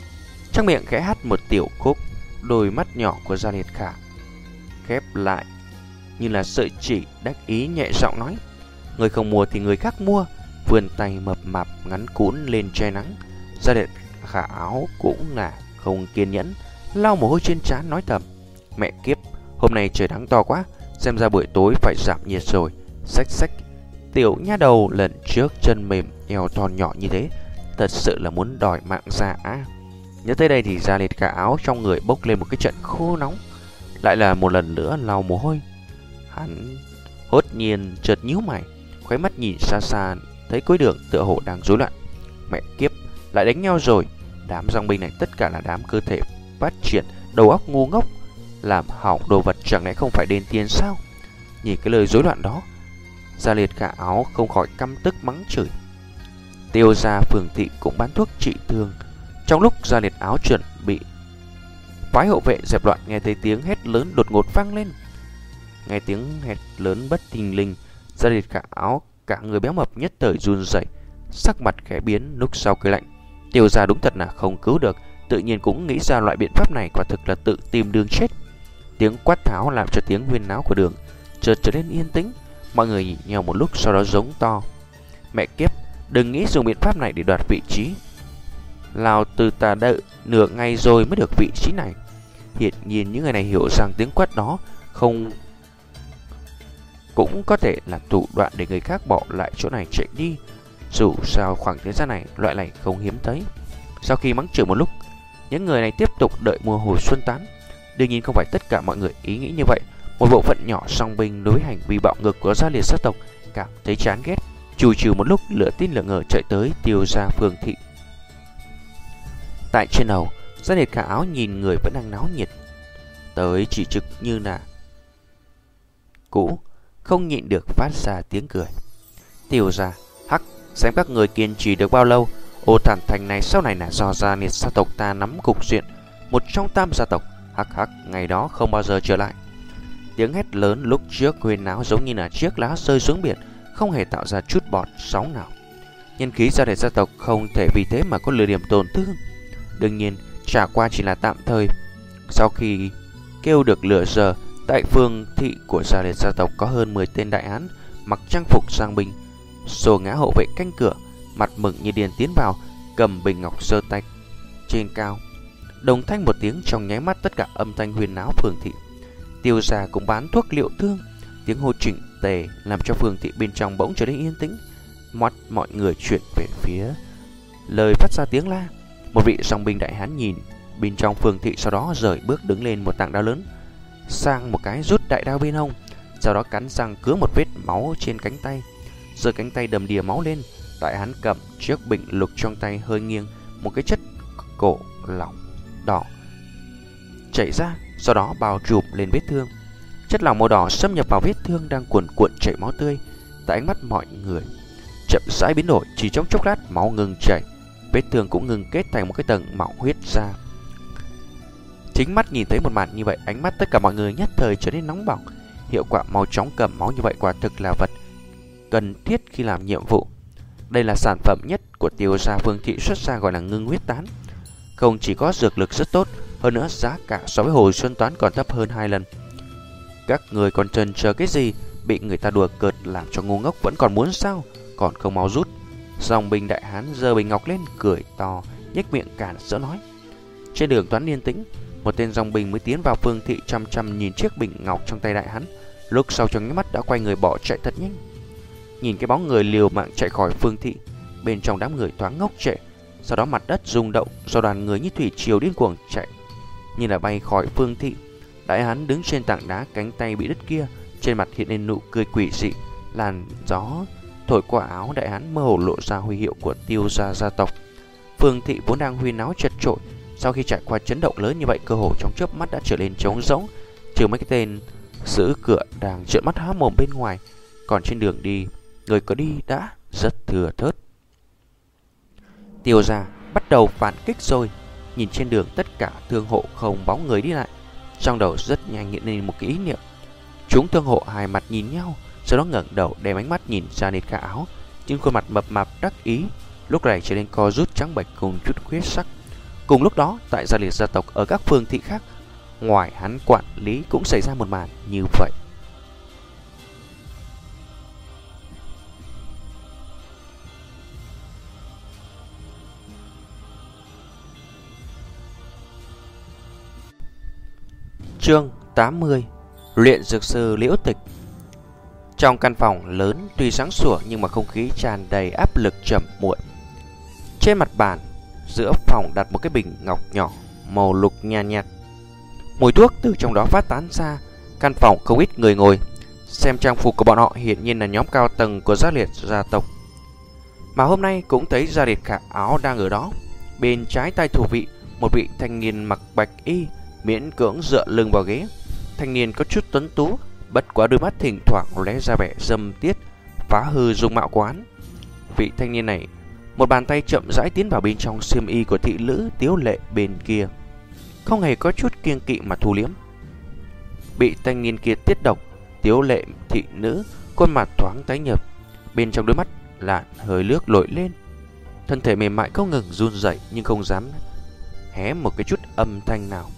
trong miệng khẽ hát một tiểu khúc. Đôi mắt nhỏ của Gia Liệt Khả khép lại như là sợi chỉ, đắc ý nhẹ giọng nói: người không mua thì người khác mua. Vươn tay mập mạp ngắn cũn lên che nắng. Gia Liệt Khả áo cũng là không kiên nhẫn, lau mồ hôi trên trán nói thầm: mẹ kiếp, hôm nay trời nắng to quá, xem ra buổi tối phải giảm nhiệt rồi. Xách xách, tiểu nha đầu lần trước chân mềm eo thon nhỏ như thế, thật sự là muốn đòi mạng ra á. Nhớ tới đây thì Gia Liệt Khả áo trong người bốc lên một cái trận khô nóng, lại là một lần nữa lau mồ hôi. Hắn hốt nhiên chợt nhíu mày, khóe mắt nhìn xa xa, thấy cuối đường tựa hồ đang rối loạn. Mẹ kiếp, lại đánh nhau rồi. Đám dòng binh này tất cả là đám cơ thể phát triển, đầu óc ngu ngốc, làm hỏng đồ vật chẳng lẽ không phải đền tiền sao? Nhìn cái lời rối loạn đó, Gia Liệt Khả áo không khỏi căm tức mắng chửi. Tiêu gia Phường Thị cũng bán thuốc trị thương. Trong lúc Gia Liệt áo chuẩn bị phái hộ vệ dẹp loạn, nghe thấy tiếng hét lớn đột ngột vang lên. Nghe tiếng hét lớn bất thình lình, Gia Liệt Khả áo cả người béo mập nhất thời run rẩy, sắc mặt khẽ biến, lúc sau cười lạnh. Tiêu gia đúng thật là không cứu được, tự nhiên cũng nghĩ ra loại biện pháp này, quả thực là tự tìm đường chết. Tiếng quát tháo làm cho tiếng huyên náo của đường chợt trở nên yên tĩnh. Mọi người nhìn nhau một lúc, sau đó giống to: mẹ kiếp, đừng nghĩ dùng biện pháp này để đoạt vị trí. Lào từ ta đợi nửa ngày rồi mới được vị trí này. Hiện nhiên những người này hiểu rằng tiếng quát đó không cũng có thể là thủ đoạn để người khác bỏ lại chỗ này chạy đi. Dù sao khoảng thời gian này loại này không hiếm thấy. Sau khi mắng chửi một lúc, những người này tiếp tục đợi mùa hồi xuân tán. Đương nhiên không phải tất cả mọi người ý nghĩ như vậy. Một bộ phận nhỏ song binh đối với hành vi bạo ngược của Gia Liệt sát tộc cảm thấy chán ghét, chù chừ một lúc lửa tin lửa ngờ chạy tới Tiêu gia Phường Thị. Tại trên đầu, Gia Liệt Khả áo nhìn người vẫn đang náo nhiệt tới chỉ trực như là cũ, không nhịn được phát ra tiếng cười. Tiêu gia, hắc, xem các người kiên trì được bao lâu. Ô Thản Thành này sau này là do Gia Liệt gia tộc ta nắm cục diện, một trong tam gia tộc. Hắc hắc, ngày đó không bao giờ trở lại. Tiếng hét lớn lúc trước huyên náo giống như là chiếc lá rơi xuống biển, không hề tạo ra chút bọt sóng nào. Nhân khí Gia Liệt gia tộc không thể vì thế mà có lừa điểm tổn thương. Đương nhiên, trả qua chỉ là tạm thời. Sau khi kêu được lửa giờ, tại Phường Thị của Gia Liệt gia tộc có hơn mười tên đại hán mặc trang phục sang binh, xô ngã hộ vệ canh cửa, mặt mừng như điên tiến vào, cầm bình ngọc giơ tay trên cao. Đồng thanh một tiếng, trong nháy mắt tất cả âm thanh huyên náo Phường Thị. Tiêu gia cũng bán thuốc liệu thương, tiếng hô chỉnh tề làm cho Phường Thị bên trong bỗng trở nên yên tĩnh. Mắt mọi người chuyển về phía lời phát ra tiếng la. Một vị song binh đại hán nhìn bên trong Phường Thị, sau đó rời bước đứng lên một tảng đá lớn, sang một cái rút đại đao bên hông, sau đó cắn răng cứa một vết máu trên cánh tay, giơ cánh tay đầm đìa máu lên. Đại hán cầm chiếc bình lục trong tay hơi nghiêng, một cái chất cổ lỏng đỏ chảy ra, sau đó bao trùm lên vết thương. Chất lỏng màu đỏ xâm nhập vào vết thương đang cuồn cuộn chảy máu tươi. Tại ánh mắt mọi người chậm rãi biến đổi, chỉ trong chốc lát máu ngừng chảy, vết thương cũng ngừng kết thành một cái tầng mỏng huyết ra. Chính mắt nhìn thấy một màn như vậy, ánh mắt tất cả mọi người nhất thời trở nên nóng bỏng. Hiệu quả mau chóng cầm máu như vậy quả thực là vật cần thiết khi làm nhiệm vụ. Đây là sản phẩm nhất của Tiêu gia Phường Thị xuất ra, gọi là ngưng huyết tán. Không chỉ có dược lực rất tốt, hơn nữa giá cả so với hồi xuân toán còn thấp hơn hai lần. Các người còn chần chờ cái gì? Bị người ta đùa cợt làm cho ngu ngốc vẫn còn muốn sao? Còn không mau rút. Dòng binh đại hán giơ bình ngọc lên, cười to, nhếch miệng cản rỡ nói. Trên đường toán yên tĩnh, một tên dòng binh mới tiến vào Phường Thị, chăm chăm nhìn chiếc bình ngọc trong tay đại hán, lúc sau trong cái mắt đã quay người bỏ chạy thật nhanh. Nhìn cái bóng người liều mạng chạy khỏi Phường Thị, bên trong đám người thoáng ngốc trệ. Sau đó mặt đất rung động do đoàn người như thủy triều điên cuồng chạy như là bay khỏi Phường Thị. Đại hán đứng trên tảng đá, cánh tay bị đứt kia, trên mặt hiện lên nụ cười quỷ dị. Làn gió thổi qua áo đại hán mơ hồ lộ ra huy hiệu của Tiêu gia gia tộc. Phường Thị vốn đang huyên náo chật chội, sau khi trải qua chấn động lớn như vậy, cơ hồ trong chớp mắt đã trở nên trống rỗng, trừ mấy cái tên giữ cửa đang trợn mắt há mồm bên ngoài. Còn trên đường đi, người có đi đã rất thừa thớt. Tiêu gia bắt đầu phản kích rồi. Nhìn trên đường tất cả thương hộ không bóng người đi lại, trong đầu rất nhanh hiện lên một cái ý niệm. Chúng thương hộ hai mặt nhìn nhau, sau đó ngẩng đầu đem ánh mắt nhìn Gia Liệt Khả áo, trên khuôn mặt mập mạp đắc ý lúc này trở nên co rút trắng bệch cùng chút huyết sắc. Cùng lúc đó, tại gia liệt gia tộc ở các phương thị khác, ngoài hắn quản lý cũng xảy ra một màn như vậy. Chương tám mươi. Luyện dược sư Liễu Tịch. Trong căn phòng lớn tuy sáng sủa nhưng mà không khí tràn đầy áp lực trầm muộn. Trên mặt bàn giữa phòng đặt một cái bình ngọc nhỏ màu lục nhàn nhạt, nhạt. Mùi thuốc từ trong đó phát tán ra. Căn phòng không ít người ngồi. Xem trang phục của bọn họ hiển nhiên là nhóm cao tầng của gia liệt gia tộc. Mà hôm nay cũng thấy gia liệt Khả Áo đang ở đó. Bên trái tay thủ vị, một vị thanh niên mặc bạch y miễn cưỡng dựa lưng vào ghế. Thanh niên có chút tuấn tú, bất quá đôi mắt thỉnh thoảng lóe ra vẻ dâm tiết, phá hư dung mạo quán. Vị thanh niên này một bàn tay chậm rãi tiến vào bên trong xiêm y của thị nữ Tiếu Lệ bên kia, không hề có chút kiêng kỵ mà thu liếm. Bị thanh niên kia tiết độc, Tiếu Lệ thị nữ khuôn mặt thoáng tái nhợt, bên trong đôi mắt lạn hơi nước nổi lên, thân thể mềm mại không ngừng run rẩy nhưng không dám hé một cái chút âm thanh nào.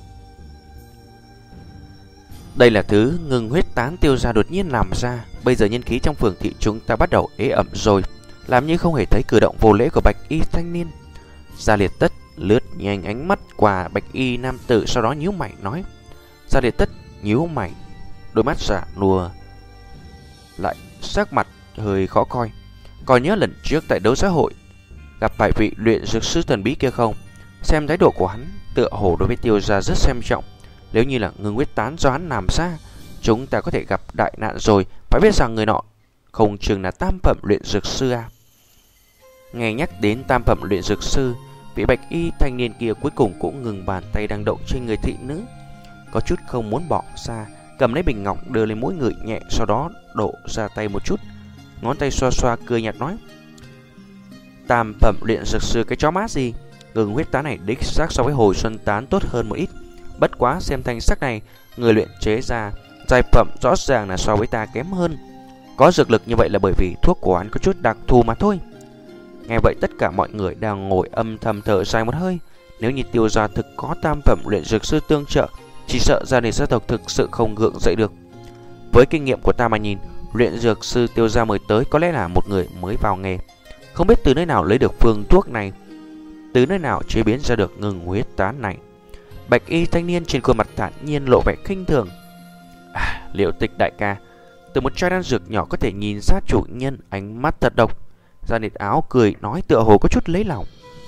Đây là thứ ngừng huyết tán tiêu ra đột nhiên làm ra. Bây giờ nhân khí trong phường thị chúng ta bắt đầu ế ẩm rồi. Làm như không hề thấy cử động vô lễ của bạch y thanh niên. Gia Liệt Tất lướt nhanh ánh mắt qua bạch y nam tử, sau đó nhíu mày nói. Gia Liệt Tất nhíu mày, đôi mắt giả nùa lại sắc mặt hơi khó coi. Còn nhớ lần trước tại đấu giá hội gặp phải vị luyện dược sư thần bí kia không? Xem thái độ của hắn tựa hồ đối với tiêu gia rất xem trọng. Nếu như là ngừng huyết tán do hắn làm ra, chúng ta có thể gặp đại nạn rồi. Phải biết rằng người nọ không chừng là tam phẩm luyện dược sư à. Nghe nhắc đến tam phẩm luyện dược sư, vị bạch y thanh niên kia cuối cùng cũng ngừng bàn tay đang động trên người thị nữ, có chút không muốn bỏ ra, cầm lấy bình ngọc đưa lên mũi người nhẹ, sau đó đổ ra tay một chút, ngón tay xoa xoa cười nhạt nói. Tam phẩm luyện dược sư cái chó mát gì, ngừng huyết tán này đích xác so với hồi xuân tán tốt hơn một ít. Bất quá xem thanh sắc này, người luyện chế ra giai phẩm rõ ràng là so với ta kém hơn. Có dược lực như vậy là bởi vì thuốc của hắn có chút đặc thù mà thôi. Nghe vậy tất cả mọi người đang ngồi âm thầm thở dài một hơi. Nếu như tiêu gia thực có tam phẩm luyện dược sư tương trợ, chỉ sợ gia đình gia tộc thực sự không gượng dậy được. Với kinh nghiệm của ta mà nhìn, luyện dược sư tiêu gia mới tới có lẽ là một người mới vào nghề, không biết từ nơi nào lấy được phương thuốc này, từ nơi nào chế biến ra được ngừng huyết tán này. Bạch y thanh niên trên khuôn mặt thản nhiên lộ vẻ khinh thường. À, Liễu Tịch đại ca, từ một chai đan dược nhỏ có thể nhìn ra chủ nhân ánh mắt thật độc. Gia Liệt Áo cười nói tựa hồ có chút lấy lòng.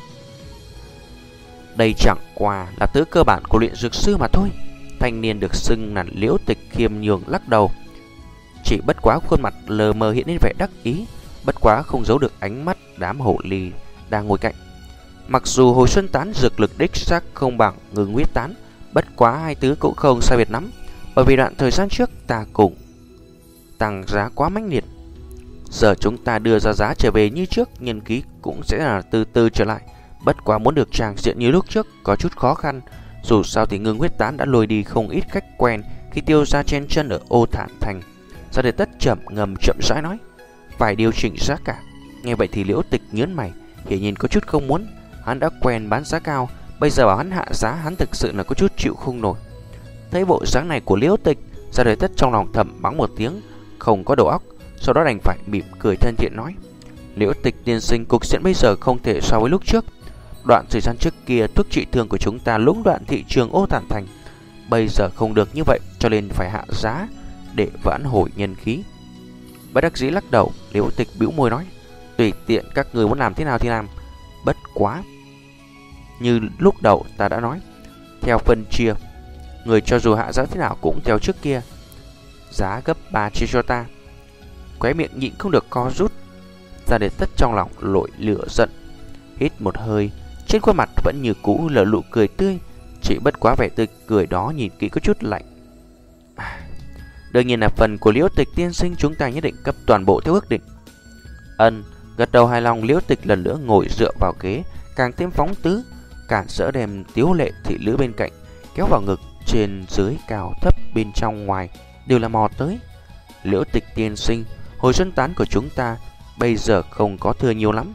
Đây chẳng qua là thứ cơ bản của luyện dược sư mà thôi. Thanh niên được xưng là Liễu Tịch khiêm nhường lắc đầu. Chỉ bất quá khuôn mặt lờ mờ hiện lên vẻ đắc ý, bất quá không giấu được ánh mắt đám hổ ly đang ngồi cạnh. Mặc dù hồi xuân tán dược lực đích xác không bằng ngừng huyết tán, bất quá hai thứ cũng không sai biệt lắm, bởi vì đoạn thời gian trước ta cùng tăng giá quá mãnh liệt. Giờ chúng ta đưa ra giá trở về như trước, nhân khí cũng sẽ là từ từ trở lại. Bất quá muốn được tràng diện như lúc trước có chút khó khăn. Dù sao thì ngừng huyết tán đã lôi đi không ít khách quen khi tiêu ra chen chân ở Ô Thản Thành. Gia Liệt Tất chậm ngầm chậm rãi nói, phải điều chỉnh giá cả. Nghe vậy thì Liễu Tịch nhớn mày, hiển nhiên có chút không muốn. Hắn đã quen bán giá cao, bây giờ bảo hắn hạ giá, hắn thực sự là có chút chịu không nổi. Thấy bộ dáng này của Liễu Tịch, Gia Liệt Tất trong lòng thầm mắng một tiếng, không có đầu óc. Sau đó đành phải mỉm cười thân thiện nói, Liễu Tịch tiên sinh, cục diện bây giờ không thể so với lúc trước. Đoạn thời gian trước kia thuốc trị thương của chúng ta lũng đoạn thị trường Ô Thản Thành, bây giờ không được như vậy, cho nên phải hạ giá để vãn hồi nhân khí. Bất đắc dĩ lắc đầu, Liễu Tịch bĩu môi nói, tùy tiện các người muốn làm thế nào thì làm. Bất quá như lúc đầu ta đã nói, theo phân chia, người cho dù hạ giá thế nào cũng theo trước kia, giá gấp ba chia cho ta. Khóe miệng nhịn không được co rút. Gia Liệt Tất trong lòng lội lửa giận, hít một hơi, trên khuôn mặt vẫn như cũ lở nụ cười tươi, chỉ bất quá vẻ tươi cười đó nhìn kỹ có chút lạnh. À, đương nhiên là phần của Liễu Tịch tiên sinh chúng ta nhất định cấp toàn bộ theo ước định. Ân, gật đầu hài lòng, Liễu Tịch lần nữa ngồi dựa vào ghế, càng thêm phóng tứ, cản trở đem Tiếu Lệ thị nữ bên cạnh kéo vào ngực, trên dưới cao thấp bên trong ngoài đều là mò tới. Liễu Tịch tiên sinh, hồi xuân tán của chúng ta bây giờ không có thừa nhiều lắm,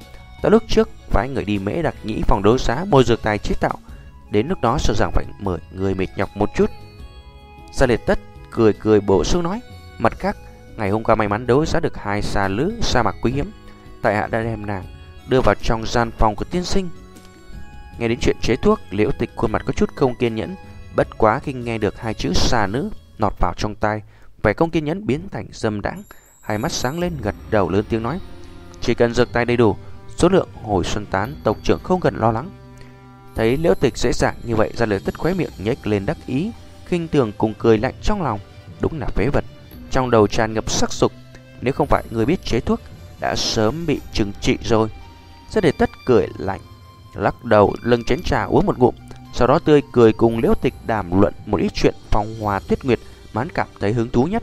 Ta lúc trước phái người đi Mễ Đặc Nhĩ phòng đấu giá mua dược tài chế tạo, đến lúc đó sợ rằng phải mời người mệt nhọc một chút. Gia Liệt Tất cười cười bổ sung nói, mặt khác, ngày hôm qua may mắn đấu giá được hai xà lứ sa mạc quý hiếm, tại hạ đã đem nàng đưa vào trong gian phòng của tiên sinh. Nghe đến chuyện chế thuốc, Liễu Tịch khuôn mặt có chút không kiên nhẫn, bất quá khi nghe được hai chữ xà nữ nọt vào trong tai, vẻ không kiên nhẫn biến thành dâm đãng, hai mắt sáng lên gật đầu lớn tiếng nói, chỉ cần dược tài đầy đủ, số lượng hồi xuân tán tộc trưởng không cần lo lắng. Thấy Liễu Tịch dễ dàng như vậy, Gia Liệt Tất khóe miệng nhếch lên đắc ý, khinh thường cùng cười lạnh trong lòng, đúng là phế vật, trong đầu tràn ngập sắc dục, nếu không phải người biết chế thuốc đã sớm bị trừng trị rồi. Gia Liệt Tất cười lạnh, lắc đầu lưng chén trà uống một ngụm, sau đó tươi cười cùng Liễu Tịch đàm luận một ít chuyện phong hoa tuyết nguyệt mà hắn cảm thấy hứng thú nhất.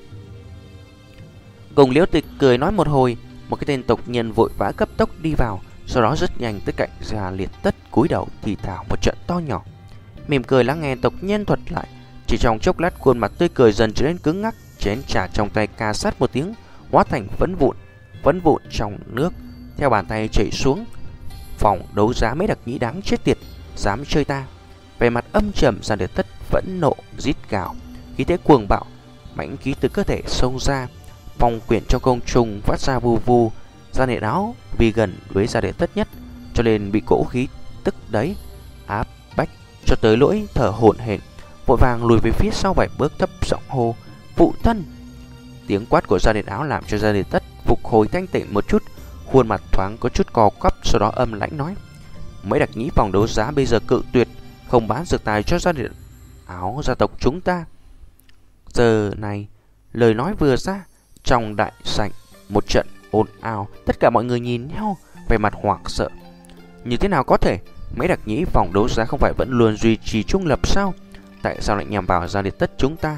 Cùng Liễu Tịch cười nói một hồi, một cái tên tộc nhân vội vã cấp tốc đi vào, sau đó rất nhanh tới cạnh Gia Liệt Tất cúi đầu thì thào một trận to nhỏ, mỉm cười lắng nghe tộc nhân thuật lại. Chỉ trong chốc lát, khuôn mặt tươi cười dần trở nên cứng ngắc, chén trà trong tay ca sát một tiếng, hóa thành phấn vụn, phấn vụn trong nước theo bàn tay chảy xuống. Phòng đấu giá Mễ Đặc Nhĩ đáng chết tiệt, dám chơi ta! Về mặt âm trầm, Gia Liệt Tất phẫn nộ rít gào, khí thế cuồng bạo, mãnh khí từ cơ thể xông ra, phong quyển trong không trung phát ra vù vù. Gia Liệt Áo vì gần với Gia Liệt Tất nhất, cho nên bị cỗ khí tức đấy áp bách cho tới lỗi thở hổn hển, vội vàng lùi về phía sau vài bước, thấp giọng hô, phụ thân. Tiếng quát của Gia Liệt Áo làm cho Gia Liệt Tất phục hồi thanh tỉnh một chút, khuôn mặt thoáng có chút co quắp, sau đó âm lãnh nói, Mễ Đặc Nhĩ phòng đấu giá bây giờ cự tuyệt không bán dược tài cho Gia Liệt Áo gia tộc chúng ta. Giờ này lời nói vừa ra, trong đại sảnh một trận ồn ào, tất cả mọi người nhìn nhau về mặt hoảng sợ. Như thế nào có thể? Mễ Đặc Nhĩ phòng đấu giá không phải vẫn luôn duy trì trung lập sao? Tại sao lại nhằm vào Gia Liệt Tất chúng ta?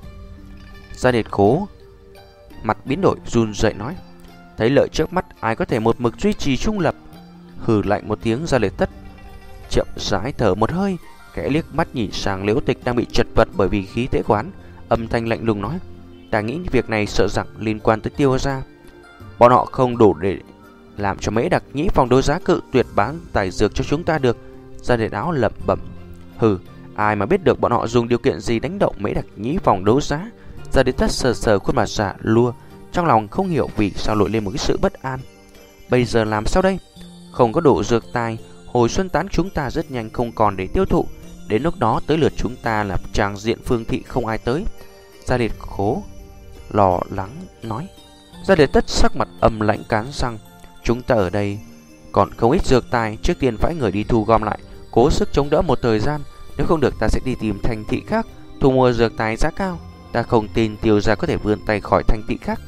Gia Liệt Khố mặt biến đổi run rẩy nói, thấy lợi trước mắt ai có thể một mực duy trì trung lập? Hừ lạnh một tiếng, Gia Liệt Tất chậm rãi thở một hơi, kẽ liếc mắt nhìn sang Liễu Tịch đang bị chật vật bởi vì khí thế quán, âm thanh lạnh lùng nói, ta nghĩ việc này sợ rằng liên quan tới Tiêu gia, bọn họ không đủ để làm cho Mễ Đặc Nhĩ phòng đấu giá cự tuyệt bán tài dược cho chúng ta được. Gia Liệt Áo lẩm bẩm, hừ, ai mà biết được bọn họ dùng điều kiện gì đánh động Mễ Đặc Nhĩ phòng đấu giá. Gia Liệt Tất sờ sờ khuôn mặt già lua, trong lòng không hiểu vì sao nổi lên một cái sự bất an. Bây giờ làm sao đây? Không có đủ dược tài, hồi xuân tán chúng ta rất nhanh không còn để tiêu thụ, đến lúc đó tới lượt chúng ta là tràng diện phương thị không ai tới. Gia Liệt Khố lo lắng nói. Gia Liệt Tất sắc mặt âm lãnh cắn răng, chúng ta ở đây còn không ít dược tài, trước tiên phải người đi thu gom lại, cố sức chống đỡ một thời gian, nếu không được ta sẽ đi tìm thành thị khác thu mua dược tài giá cao. Ta không tin Tiêu gia có thể vươn tay khỏi thành thị khác.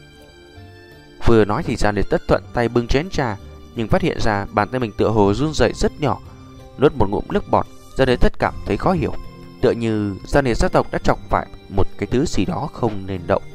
Vừa nói thì Gia Liệt Tất thuận tay bưng chén trà, nhưng phát hiện ra bàn tay mình tựa hồ run rẩy rất nhỏ. Nuốt một ngụm nước bọt, Gia Liệt Tất cảm thấy khó hiểu, tựa như Gia Liệt gia tộc đã chọc phải một cái thứ gì đó không nên động.